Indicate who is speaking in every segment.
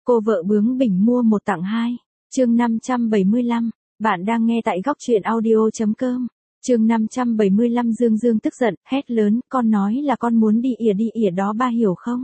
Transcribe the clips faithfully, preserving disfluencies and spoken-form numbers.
Speaker 1: Cô vợ bướng bỉnh mua một tặng hai. Chương năm trăm bảy mươi lăm, bạn đang nghe tại góc truyện audio chấm com. Chương năm trăm bảy mươi lăm Dương Dương tức giận, hét lớn, con nói là con muốn đi ỉa đi ỉa đó ba hiểu không?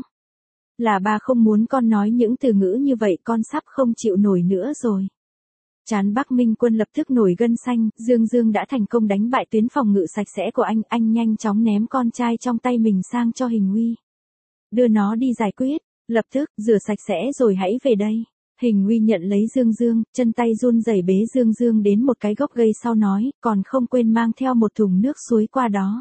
Speaker 1: Là ba không muốn con nói những từ ngữ như vậy, con sắp không chịu nổi nữa rồi. Trán Bắc Minh Quân lập tức nổi gân xanh, Dương Dương đã thành công đánh bại tuyến phòng ngự sạch sẽ của anh, anh nhanh chóng ném con trai trong tay mình sang cho Hình Uy. Đưa nó đi giải quyết, lập tức, rửa sạch sẽ rồi hãy về đây. Hình Uy nhận lấy Dương Dương, chân tay run rẩy bế Dương Dương đến một cái gốc cây sau nói, còn không quên mang theo một thùng nước suối qua đó.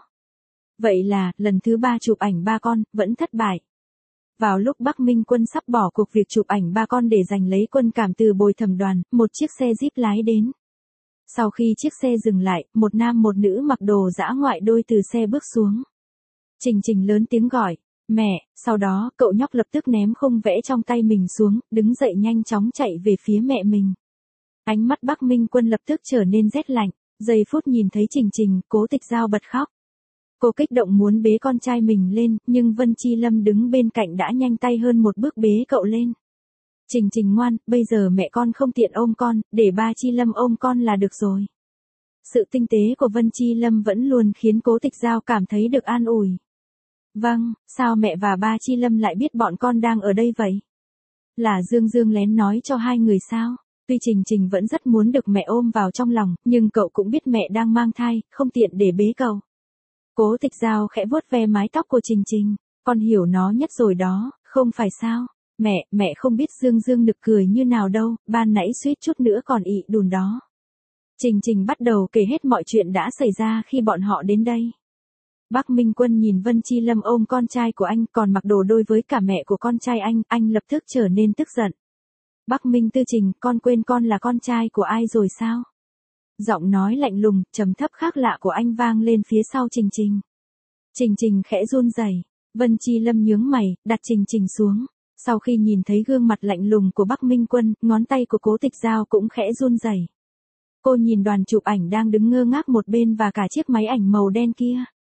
Speaker 1: Vậy là, lần thứ ba chụp ảnh ba con, vẫn thất bại. Vào lúc Bắc Minh Quân sắp bỏ cuộc việc chụp ảnh ba con để giành lấy quân cảm từ Bồi Thẩm đoàn, một chiếc xe Jeep lái đến. Sau khi chiếc xe dừng lại, một nam một nữ mặc đồ dã ngoại đôi từ xe bước xuống. Trình Trình lớn tiếng gọi, mẹ, sau đó, cậu nhóc lập tức ném khung vẽ trong tay mình xuống, đứng dậy nhanh chóng chạy về phía mẹ mình. Ánh mắt Bắc Minh Quân lập tức trở nên rét lạnh, giây phút nhìn thấy Trình Trình, Cố Tịch Giao bật khóc. Cô kích động muốn bế con trai mình lên, nhưng Vân Chi Lâm đứng bên cạnh đã nhanh tay hơn một bước bế cậu lên. Trình Trình ngoan, bây giờ mẹ con không tiện ôm con, để ba Chi Lâm ôm con là được rồi. Sự tinh tế của Vân Chi Lâm vẫn luôn khiến Cố Tịch Giao cảm thấy được an ủi. Vâng, sao mẹ và ba Chi Lâm lại biết bọn con đang ở đây vậy? Là Dương Dương lén nói cho hai người sao? Tuy Trình Trình vẫn rất muốn được mẹ ôm vào trong lòng, nhưng cậu cũng biết mẹ đang mang thai, không tiện để bế cậu. Cố Tịch Giao khẽ vuốt ve mái tóc của Trình Trình, con hiểu nó nhất rồi đó, không phải sao? Mẹ, mẹ không biết Dương Dương nực cười như nào đâu, ban nãy suýt chút nữa còn ị đùn đó. Trình Trình bắt đầu kể hết mọi chuyện đã xảy ra khi bọn họ đến đây. Bắc Minh Quân nhìn Vân Chi Lâm ôm con trai của anh còn mặc đồ đôi với cả mẹ của con trai anh, anh lập tức trở nên tức giận. Bắc Minh Tư Trình, con quên con là con trai của ai rồi sao? Giọng nói lạnh lùng, trầm thấp khác lạ của anh vang lên phía sau Trình Trình. Trình Trình khẽ run rẩy. Vân Chi Lâm nhướng mày, đặt Trình Trình xuống. Sau khi nhìn thấy gương mặt lạnh lùng của Bắc Minh Quân, ngón tay của Cố Tịch Giao cũng khẽ run rẩy. Cô nhìn đoàn chụp ảnh đang đứng ngơ ngác một bên và cả chiếc máy ảnh màu đen kia.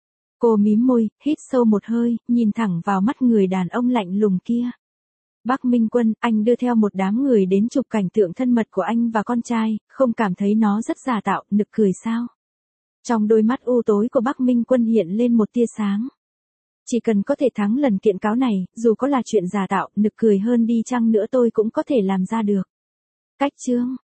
Speaker 1: Cô mím môi, hít sâu một hơi, nhìn thẳng vào mắt người đàn ông lạnh lùng kia. Bắc Minh Quân, anh đưa theo một đám người đến chụp cảnh tượng thân mật của anh và con trai, không cảm thấy nó rất giả tạo, nực cười sao? Trong đôi mắt u tối của Bắc Minh Quân hiện lên một tia sáng. Chỉ cần có thể thắng lần kiện cáo này, dù có là chuyện giả tạo, nực cười hơn đi chăng nữa tôi cũng có thể làm ra được. Cách chương,